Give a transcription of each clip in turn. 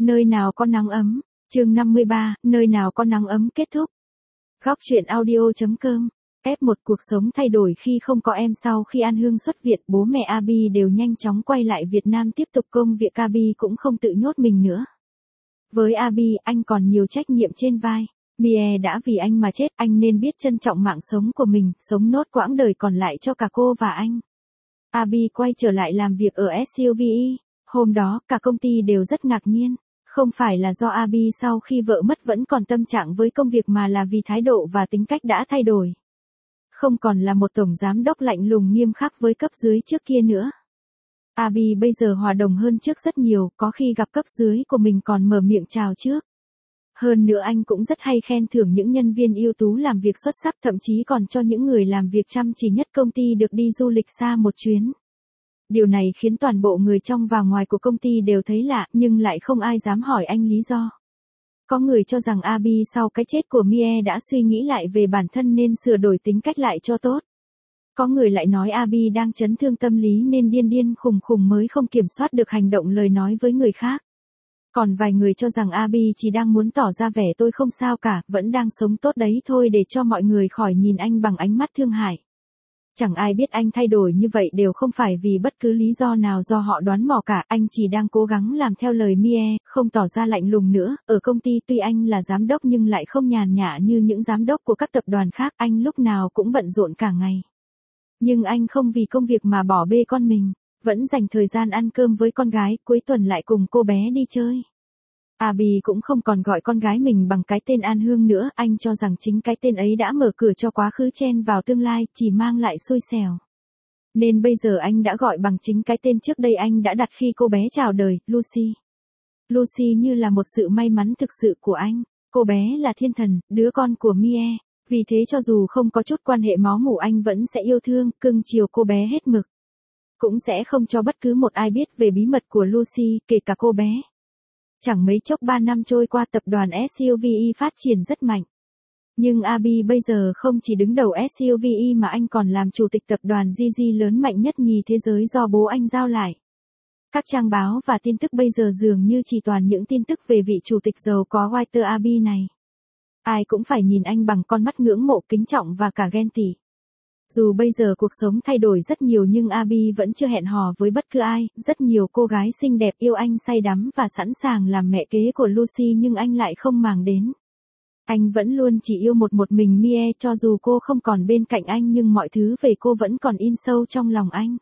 Nơi nào có nắng ấm. Chương 53, nơi nào có nắng ấm kết thúc. Góc truyện audio.com. F1 cuộc sống thay đổi khi không có em. Sau khi An Hương xuất viện, bố mẹ Abby đều nhanh chóng quay lại Việt Nam tiếp tục công việc. Abby cũng không tự nhốt mình nữa. Với Abby, anh còn nhiều trách nhiệm trên vai. Mie đã vì anh mà chết, anh nên biết trân trọng mạng sống của mình, sống nốt quãng đời còn lại cho cả cô và anh. Abby quay trở lại làm việc ở SUVE. Hôm đó, cả công ty đều rất ngạc nhiên. Không phải là do Abby sau khi vợ mất vẫn còn tâm trạng với công việc mà là vì thái độ và tính cách đã thay đổi. Không còn là một tổng giám đốc lạnh lùng nghiêm khắc với cấp dưới trước kia nữa. Abby bây giờ hòa đồng hơn trước rất nhiều, có khi gặp cấp dưới của mình còn mở miệng chào trước. Hơn nữa anh cũng rất hay khen thưởng những nhân viên ưu tú làm việc xuất sắc, thậm chí còn cho những người làm việc chăm chỉ nhất công ty được đi du lịch xa một chuyến. Điều này khiến toàn bộ người trong và ngoài của công ty đều thấy lạ, nhưng lại không ai dám hỏi anh lý do. Có người cho rằng Abby sau cái chết của Mie đã suy nghĩ lại về bản thân nên sửa đổi tính cách lại cho tốt. Có người lại nói Abby đang chấn thương tâm lý nên điên khùng mới không kiểm soát được hành động lời nói với người khác. Còn vài người cho rằng Abby chỉ đang muốn tỏ ra vẻ tôi không sao cả, vẫn đang sống tốt đấy thôi để cho mọi người khỏi nhìn anh bằng ánh mắt thương hại. Chẳng ai biết anh thay đổi như vậy đều không phải vì bất cứ lý do nào do họ đoán mò cả, anh chỉ đang cố gắng làm theo lời Mie, không tỏ ra lạnh lùng nữa. Ở công ty tuy anh là giám đốc nhưng lại không nhàn nhã như những giám đốc của các tập đoàn khác, anh lúc nào cũng bận rộn cả ngày. Nhưng anh không vì công việc mà bỏ bê con mình, vẫn dành thời gian ăn cơm với con gái, cuối tuần lại cùng cô bé đi chơi. Abby cũng không còn gọi con gái mình bằng cái tên An Hương nữa, anh cho rằng chính cái tên ấy đã mở cửa cho quá khứ chen vào tương lai, chỉ mang lại xui xẻo. Nên bây giờ anh đã gọi bằng chính cái tên trước đây anh đã đặt khi cô bé chào đời, Lucy. Lucy như là một sự may mắn thực sự của anh. Cô bé là thiên thần, đứa con của Mie. Vì thế cho dù không có chút quan hệ máu mủ anh vẫn sẽ yêu thương, cưng chiều cô bé hết mực. Cũng sẽ không cho bất cứ một ai biết về bí mật của Lucy, kể cả cô bé. Chẳng mấy chốc 3 năm trôi qua, tập đoàn SUVE phát triển rất mạnh. Nhưng Abby bây giờ không chỉ đứng đầu SUVE mà anh còn làm chủ tịch tập đoàn GG lớn mạnh nhất nhì thế giới do bố anh giao lại. Các trang báo và tin tức bây giờ dường như chỉ toàn những tin tức về vị chủ tịch giàu có Walter Abby này. Ai cũng phải nhìn anh bằng con mắt ngưỡng mộ, kính trọng và cả ghen tị. Dù bây giờ cuộc sống thay đổi rất nhiều nhưng Abby vẫn chưa hẹn hò với bất cứ ai, rất nhiều cô gái xinh đẹp yêu anh say đắm và sẵn sàng làm mẹ kế của Lucy nhưng anh lại không màng đến. Anh vẫn luôn chỉ yêu một mình Mie, cho dù cô không còn bên cạnh anh nhưng mọi thứ về cô vẫn còn in sâu trong lòng anh.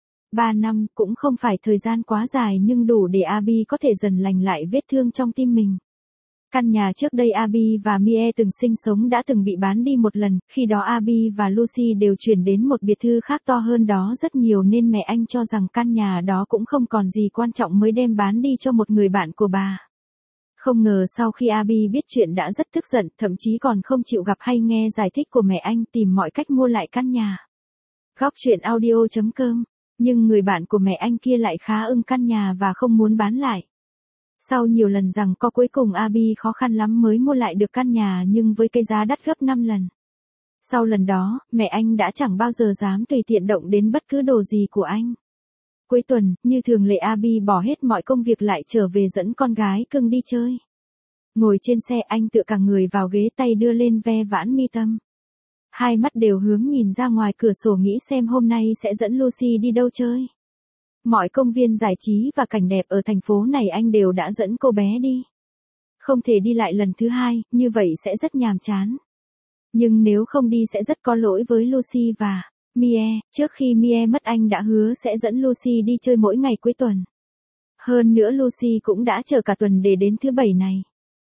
3 năm cũng không phải thời gian quá dài nhưng đủ để Abby có thể dần lành lại vết thương trong tim mình. Căn nhà trước đây Abby và Mie từng sinh sống đã từng bị bán đi một lần, khi đó Abby và Lucy đều chuyển đến một biệt thự khác to hơn đó rất nhiều nên mẹ anh cho rằng căn nhà đó cũng không còn gì quan trọng mới đem bán đi cho một người bạn của bà. Không ngờ sau khi Abby biết chuyện đã rất tức giận, thậm chí còn không chịu gặp hay nghe giải thích của mẹ anh, tìm mọi cách mua lại căn nhà. Góc truyện audio.com. Nhưng người bạn của mẹ anh kia lại khá ưng căn nhà và không muốn bán lại. Sau nhiều lần giằng co cuối cùng Abby khó khăn lắm mới mua lại được căn nhà nhưng với cái giá đắt gấp 5 lần. Sau lần đó, mẹ anh đã chẳng bao giờ dám tùy tiện động đến bất cứ đồ gì của anh. Cuối tuần, như thường lệ Abby bỏ hết mọi công việc lại trở về dẫn con gái cưng đi chơi. Ngồi trên xe anh tựa cả người vào ghế, tay đưa lên ve vãn mi tâm. Hai mắt đều hướng nhìn ra ngoài cửa sổ nghĩ xem hôm nay sẽ dẫn Lucy đi đâu chơi. Mọi công viên giải trí và cảnh đẹp ở thành phố này anh đều đã dẫn cô bé đi. Không thể đi lại lần thứ hai, như vậy sẽ rất nhàm chán. Nhưng nếu không đi sẽ rất có lỗi với Lucy và Mie. Trước khi Mie mất anh đã hứa sẽ dẫn Lucy đi chơi mỗi ngày cuối tuần. Hơn nữa Lucy cũng đã chờ cả tuần để đến thứ Bảy này.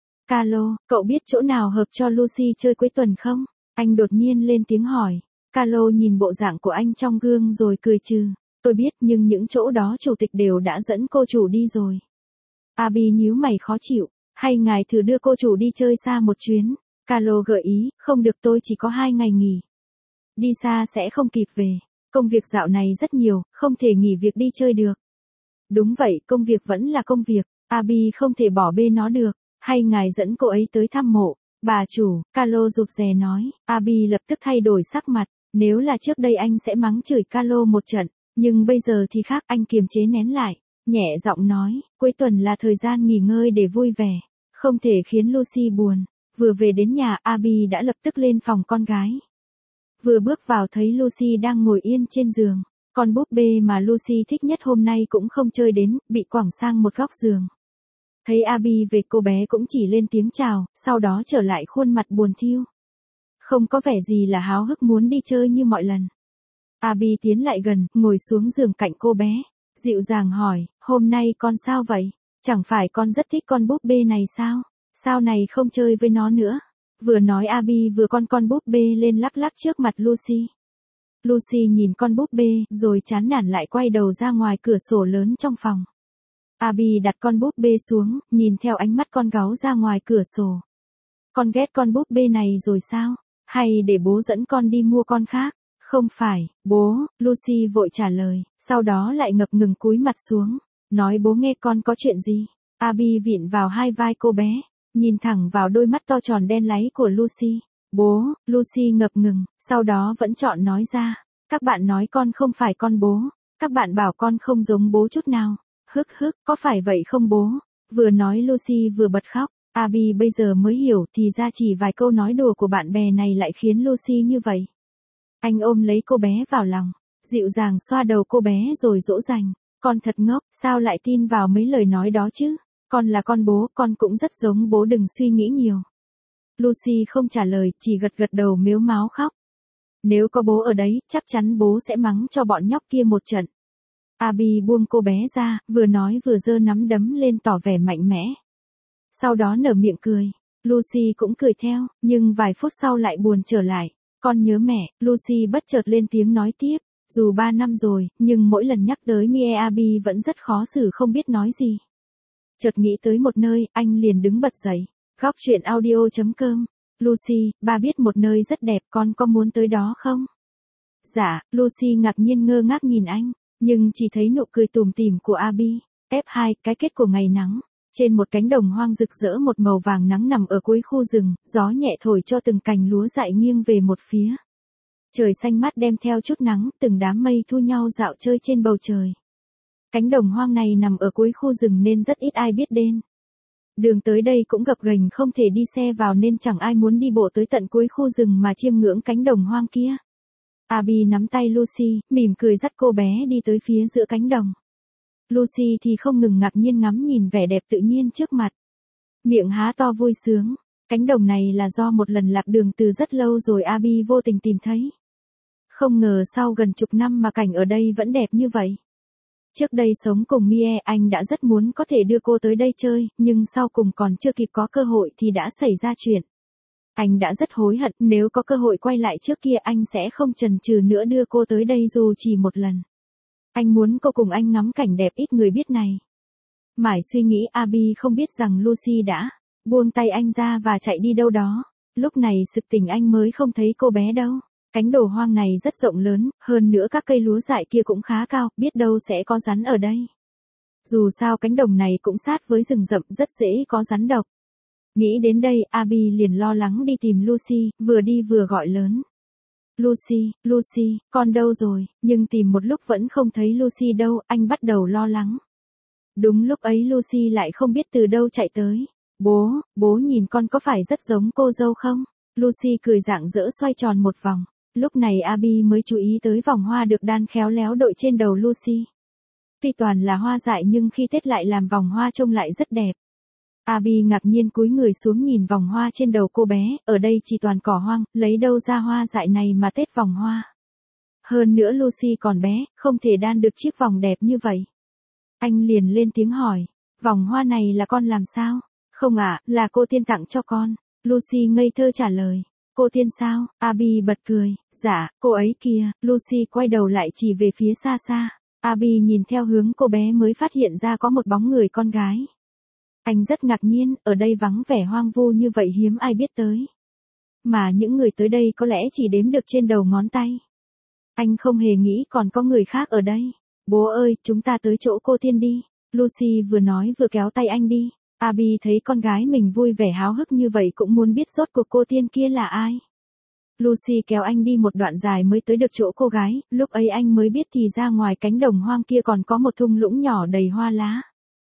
Carlo, cậu biết chỗ nào hợp cho Lucy chơi cuối tuần không? Anh đột nhiên lên tiếng hỏi. Carlo nhìn bộ dạng của anh trong gương rồi cười trừ. Tôi biết nhưng những chỗ đó chủ tịch đều đã dẫn cô chủ đi rồi. Abby nhíu mày khó chịu. Hay ngài thử đưa cô chủ đi chơi xa một chuyến. Carlo gợi ý, không được, tôi chỉ có 2 ngày nghỉ. Đi xa sẽ không kịp về. Công việc dạo này rất nhiều, không thể nghỉ việc đi chơi được. Đúng vậy, công việc vẫn là công việc. Abby không thể bỏ bê nó được. Hay ngài dẫn cô ấy tới thăm mộ. Bà chủ, Carlo rụt rè nói. Abby lập tức thay đổi sắc mặt. Nếu là trước đây anh sẽ mắng chửi Carlo một trận. Nhưng bây giờ thì khác, anh kiềm chế nén lại. nhẹ giọng nói, cuối tuần là thời gian nghỉ ngơi để vui vẻ, không thể khiến Lucy buồn. Vừa về đến nhà, Abby đã lập tức lên phòng con gái. Vừa bước vào thấy Lucy đang ngồi yên trên giường, con búp bê mà Lucy thích nhất hôm nay cũng không chơi đến, bị quẳng sang một góc giường. Thấy Abby về, cô bé cũng chỉ lên tiếng chào, sau đó trở lại khuôn mặt buồn thiu. Không có vẻ gì là háo hức muốn đi chơi như mọi lần. Abby tiến lại gần, ngồi xuống giường cạnh cô bé, dịu dàng hỏi, hôm nay con sao vậy? Chẳng phải con rất thích con búp bê này sao? Sao này không chơi với nó nữa? Vừa nói Abby vừa con búp bê lên lắc lắc trước mặt Lucy. Lucy nhìn con búp bê, rồi chán nản lại quay đầu ra ngoài cửa sổ lớn trong phòng. Abby đặt con búp bê xuống, nhìn theo ánh mắt con gấu ra ngoài cửa sổ. Con ghét con búp bê này rồi sao? Hay để bố dẫn con đi mua con khác? Không phải, bố, Lucy vội trả lời, sau đó lại ngập ngừng cúi mặt xuống. Nói bố nghe con có chuyện gì? Abby vịn vào hai vai cô bé, nhìn thẳng vào đôi mắt to tròn đen láy của Lucy. Bố, Lucy ngập ngừng, sau đó vẫn chọn nói ra. Các bạn nói con không phải con bố. Các bạn bảo con không giống bố chút nào. Hức hức, có phải vậy không bố? Vừa nói Lucy vừa bật khóc. Abby bây giờ mới hiểu thì ra chỉ vài câu nói đùa của bạn bè này lại khiến Lucy như vậy. Anh ôm lấy cô bé vào lòng, dịu dàng xoa đầu cô bé rồi dỗ dành. Con thật ngốc, sao lại tin vào mấy lời nói đó chứ? Con là con bố, con cũng rất giống bố, đừng suy nghĩ nhiều. Lucy không trả lời, chỉ gật gật đầu mếu máo khóc. Nếu có bố ở đấy, chắc chắn bố sẽ mắng cho bọn nhóc kia một trận. Abby buông cô bé ra, vừa nói vừa giơ nắm đấm lên tỏ vẻ mạnh mẽ. Sau đó nở miệng cười. Lucy cũng cười theo, nhưng vài phút sau lại buồn trở lại. Con nhớ mẹ, Lucy bất chợt lên tiếng nói tiếp. Dù 3 năm rồi, nhưng mỗi lần nhắc tới Mie Abby vẫn rất khó xử không biết nói gì. Chợt nghĩ tới một nơi, anh liền đứng bật dậy. Góc chuyện audio.com. Lucy, ba biết một nơi rất đẹp, con có muốn tới đó không? Dạ, Lucy ngạc nhiên ngơ ngác nhìn anh, nhưng chỉ thấy nụ cười tủm tỉm của Abby. F2, cái kết của ngày nắng. Trên một cánh đồng hoang rực rỡ một màu vàng nắng nằm ở cuối khu rừng, gió nhẹ thổi cho từng cành lúa dại nghiêng về một phía. Trời xanh mát đem theo chút nắng, từng đám mây thu nhau dạo chơi trên bầu trời. Cánh đồng hoang này nằm ở cuối khu rừng nên rất ít ai biết đến. Đường tới đây cũng gập ghềnh không thể đi xe vào nên chẳng ai muốn đi bộ tới tận cuối khu rừng mà chiêm ngưỡng cánh đồng hoang kia. Abby nắm tay Lucy, mỉm cười dắt cô bé đi tới phía giữa cánh đồng. Lucy thì không ngừng ngạc nhiên ngắm nhìn vẻ đẹp tự nhiên trước mặt. Miệng há to vui sướng. Cánh đồng này là do một lần lạc đường từ rất lâu rồi Abby vô tình tìm thấy. Không ngờ sau gần chục năm mà cảnh ở đây vẫn đẹp như vậy. Trước đây sống cùng Mie, anh đã rất muốn có thể đưa cô tới đây chơi, nhưng sau cùng còn chưa kịp có cơ hội thì đã xảy ra chuyện. Anh đã rất hối hận, nếu có cơ hội quay lại trước kia anh sẽ không chần chừ nữa đưa cô tới đây dù chỉ một lần. Anh muốn cô cùng anh ngắm cảnh đẹp ít người biết này. Mãi suy nghĩ Abby không biết rằng Lucy đã buông tay anh ra và chạy đi đâu đó. Lúc này sực tỉnh anh mới không thấy cô bé đâu. Cánh đồ hoang này rất rộng lớn, hơn nữa các cây lúa dại kia cũng khá cao, biết đâu sẽ có rắn ở đây. Dù sao cánh đồng này cũng sát với rừng rậm, rất dễ có rắn độc. Nghĩ đến đây, Abby liền lo lắng đi tìm Lucy, vừa đi vừa gọi lớn. Lucy, Lucy, con đâu rồi? Nhưng tìm một lúc vẫn không thấy Lucy đâu, anh bắt đầu lo lắng. Đúng lúc ấy Lucy lại không biết từ đâu chạy tới. Bố nhìn con có phải rất giống cô dâu không? Lucy cười rạng rỡ xoay tròn một vòng. Lúc này Abby mới chú ý tới vòng hoa được đan khéo léo đội trên đầu Lucy. Tuy toàn là hoa dại nhưng khi tết lại làm vòng hoa trông lại rất đẹp. Abby ngạc nhiên cúi người xuống nhìn vòng hoa trên đầu cô bé, ở đây chỉ toàn cỏ hoang, lấy đâu ra hoa dại này mà tết vòng hoa. Hơn nữa Lucy còn bé, không thể đan được chiếc vòng đẹp như vậy. Anh liền lên tiếng hỏi, vòng hoa này là con làm sao? Không ạ, là cô Tiên tặng cho con. Lucy ngây thơ trả lời. Cô Tiên sao? Abby bật cười. Dạ, cô ấy kìa. Lucy quay đầu lại chỉ về phía xa xa. Abby nhìn theo hướng cô bé mới phát hiện ra có một bóng người con gái. Anh rất ngạc nhiên, ở đây vắng vẻ hoang vu như vậy hiếm ai biết tới. Mà những người tới đây có lẽ chỉ đếm được trên đầu ngón tay. Anh không hề nghĩ còn có người khác ở đây. Bố ơi, chúng ta tới chỗ cô Tiên đi. Lucy vừa nói vừa kéo tay anh đi. Abby thấy con gái mình vui vẻ háo hức như vậy cũng muốn biết rốt cuộc cô Tiên kia là ai. Lucy kéo anh đi một đoạn dài mới tới được chỗ cô gái, lúc ấy anh mới biết thì ra ngoài cánh đồng hoang kia còn có một thung lũng nhỏ đầy hoa lá.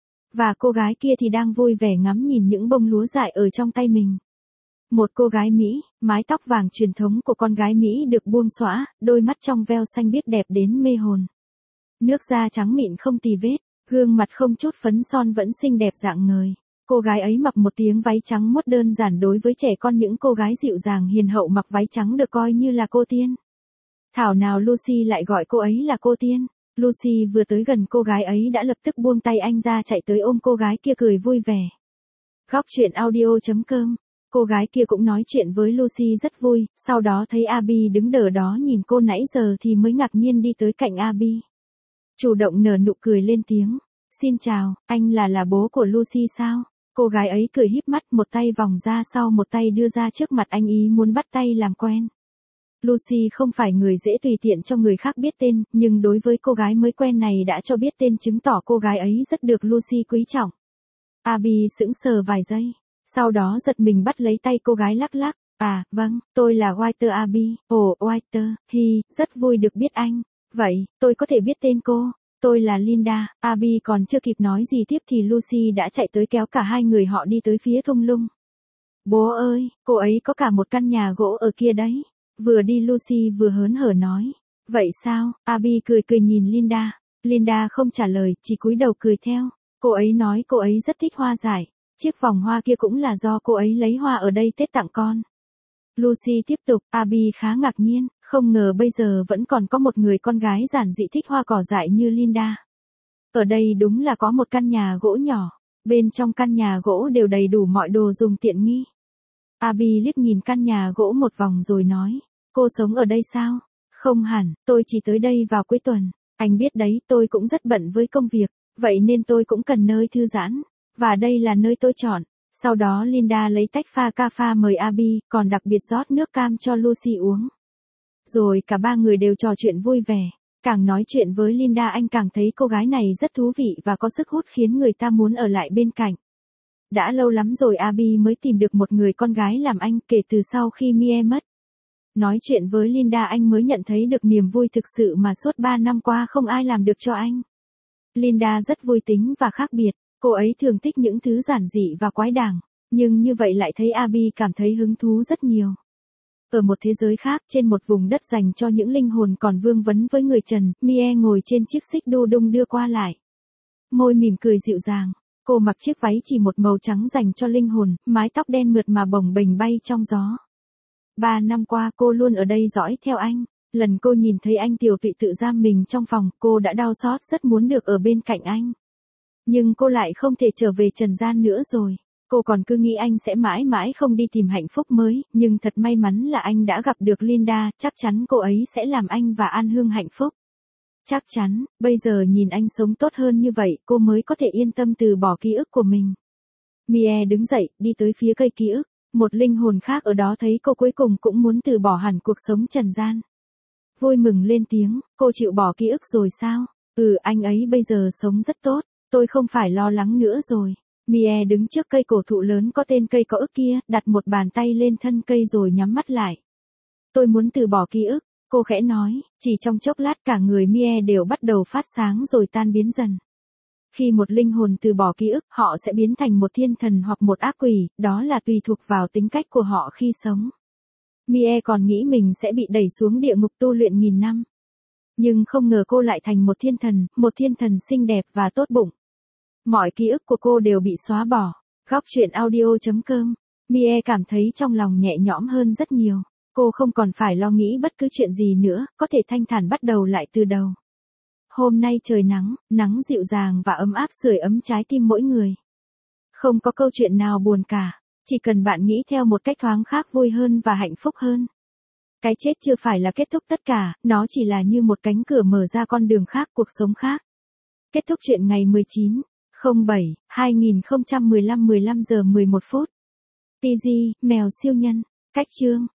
Và cô gái kia thì đang vui vẻ ngắm nhìn những bông lúa dại ở trong tay mình. Một cô gái Mỹ, mái tóc vàng truyền thống của con gái Mỹ được buông xõa, đôi mắt trong veo xanh biếc đẹp đến mê hồn. Nước da trắng mịn không tì vết, gương mặt không chút phấn son vẫn xinh đẹp rạng ngời. Cô gái ấy mặc một tiếng váy trắng mốt đơn giản, đối với trẻ con những cô gái dịu dàng hiền hậu mặc váy trắng được coi như là cô tiên. Thảo nào Lucy lại gọi cô ấy là cô tiên. Lucy vừa tới gần cô gái ấy đã lập tức buông tay anh ra, chạy tới ôm cô gái kia cười vui vẻ. Góc truyện audio.com. Cô gái kia cũng nói chuyện với Lucy rất vui, sau đó thấy Abby đứng đờ đó nhìn cô nãy giờ thì mới ngạc nhiên đi tới cạnh Abby. Chủ động nở nụ cười lên tiếng. Xin chào, anh là bố của Lucy sao? Cô gái ấy cười híp mắt, một tay vòng ra sau một tay đưa ra trước mặt anh, ý muốn bắt tay làm quen. Lucy không phải người dễ tùy tiện cho người khác biết tên, nhưng đối với cô gái mới quen này đã cho biết tên chứng tỏ cô gái ấy rất được Lucy quý trọng. Abby sững sờ vài giây, sau đó giật mình bắt lấy tay cô gái lắc lắc. À, vâng, tôi là Walter Abby. Ồ, Walter, rất vui được biết anh. Vậy, tôi có thể biết tên cô? Tôi là Linda. Abby còn chưa kịp nói gì tiếp thì Lucy đã chạy tới kéo cả hai người họ đi tới phía thung lũng. Bố ơi, cô ấy có cả một căn nhà gỗ ở kia đấy. Vừa đi Lucy vừa hớn hở nói. Vậy sao? Abby cười cười nhìn Linda. Linda không trả lời, chỉ cúi đầu cười theo. Cô ấy nói cô ấy rất thích hoa dại. Chiếc vòng hoa kia cũng là do cô ấy lấy hoa ở đây Tết tặng con. Lucy tiếp tục, Abby khá ngạc nhiên, không ngờ bây giờ vẫn còn có một người con gái giản dị thích hoa cỏ dại như Linda. Ở đây đúng là có một căn nhà gỗ nhỏ, bên trong căn nhà gỗ đều đầy đủ mọi đồ dùng tiện nghi. Abby liếc nhìn căn nhà gỗ một vòng rồi nói, cô sống ở đây sao? Không hẳn, tôi chỉ tới đây vào cuối tuần. Anh biết đấy, tôi cũng rất bận với công việc, vậy nên tôi cũng cần nơi thư giãn. Và đây là nơi tôi chọn. Sau đó Linda lấy tách pha cà phê mời Abby, còn đặc biệt rót nước cam cho Lucy uống. Rồi cả ba người đều trò chuyện vui vẻ. Càng nói chuyện với Linda anh càng thấy cô gái này rất thú vị và có sức hút khiến người ta muốn ở lại bên cạnh. Đã lâu lắm rồi Abby mới tìm được một người con gái làm anh kể từ sau khi Mie mất. Nói chuyện với Linda anh mới nhận thấy được niềm vui thực sự mà suốt 3 năm qua không ai làm được cho anh. Linda rất vui tính và khác biệt. Cô ấy thường thích những thứ giản dị và quái đản, nhưng như vậy lại thấy Abby cảm thấy hứng thú rất nhiều. Ở một thế giới khác, trên một vùng đất dành cho những linh hồn còn vương vấn với người trần, Mie ngồi trên chiếc xích đu đung đưa qua lại. Môi mỉm cười dịu dàng, cô mặc chiếc váy chỉ một màu trắng dành cho linh hồn, mái tóc đen mượt mà bồng bềnh bay trong gió. 3 năm qua cô luôn ở đây dõi theo anh. Lần cô nhìn thấy anh tiểu tụy tự giam mình trong phòng, cô đã đau xót rất muốn được ở bên cạnh anh. Nhưng cô lại không thể trở về trần gian nữa rồi. Cô còn cứ nghĩ anh sẽ mãi mãi không đi tìm hạnh phúc mới, nhưng thật may mắn là anh đã gặp được Linda, chắc chắn cô ấy sẽ làm anh và An Hương hạnh phúc. Chắc chắn, bây giờ nhìn anh sống tốt hơn như vậy, cô mới có thể yên tâm từ bỏ ký ức của mình. Mie đứng dậy, đi tới phía cây ký ức. Một linh hồn khác ở đó thấy cô cuối cùng cũng muốn từ bỏ hẳn cuộc sống trần gian. Vui mừng lên tiếng, cô chịu bỏ ký ức rồi sao? Anh ấy bây giờ sống rất tốt. Tôi không phải lo lắng nữa rồi. Mie đứng trước cây cổ thụ lớn có tên cây có ức kia, đặt một bàn tay lên thân cây rồi nhắm mắt lại. Tôi muốn từ bỏ ký ức, cô khẽ nói, chỉ trong chốc lát cả người Mie đều bắt đầu phát sáng rồi tan biến dần. Khi một linh hồn từ bỏ ký ức, họ sẽ biến thành một thiên thần hoặc một ác quỷ, đó là tùy thuộc vào tính cách của họ khi sống. Mie còn nghĩ mình sẽ bị đẩy xuống địa ngục tu luyện 1000 năm. Nhưng không ngờ cô lại thành một thiên thần xinh đẹp và tốt bụng. Mọi ký ức của cô đều bị xóa bỏ. Góc truyện audio.com. Mie cảm thấy trong lòng nhẹ nhõm hơn rất nhiều. Cô không còn phải lo nghĩ bất cứ chuyện gì nữa, có thể thanh thản bắt đầu lại từ đầu. Hôm nay trời nắng dịu dàng và ấm áp sưởi ấm trái tim mỗi người. Không có câu chuyện nào buồn cả, chỉ cần bạn nghĩ theo một cách thoáng khác vui hơn và hạnh phúc hơn. Cái chết chưa phải là kết thúc tất cả, nó chỉ là như một cánh cửa mở ra con đường khác, cuộc sống khác. Kết thúc chuyện ngày 19/07/2015 15 giờ 11 phút. TG, mèo siêu nhân. Cách chương.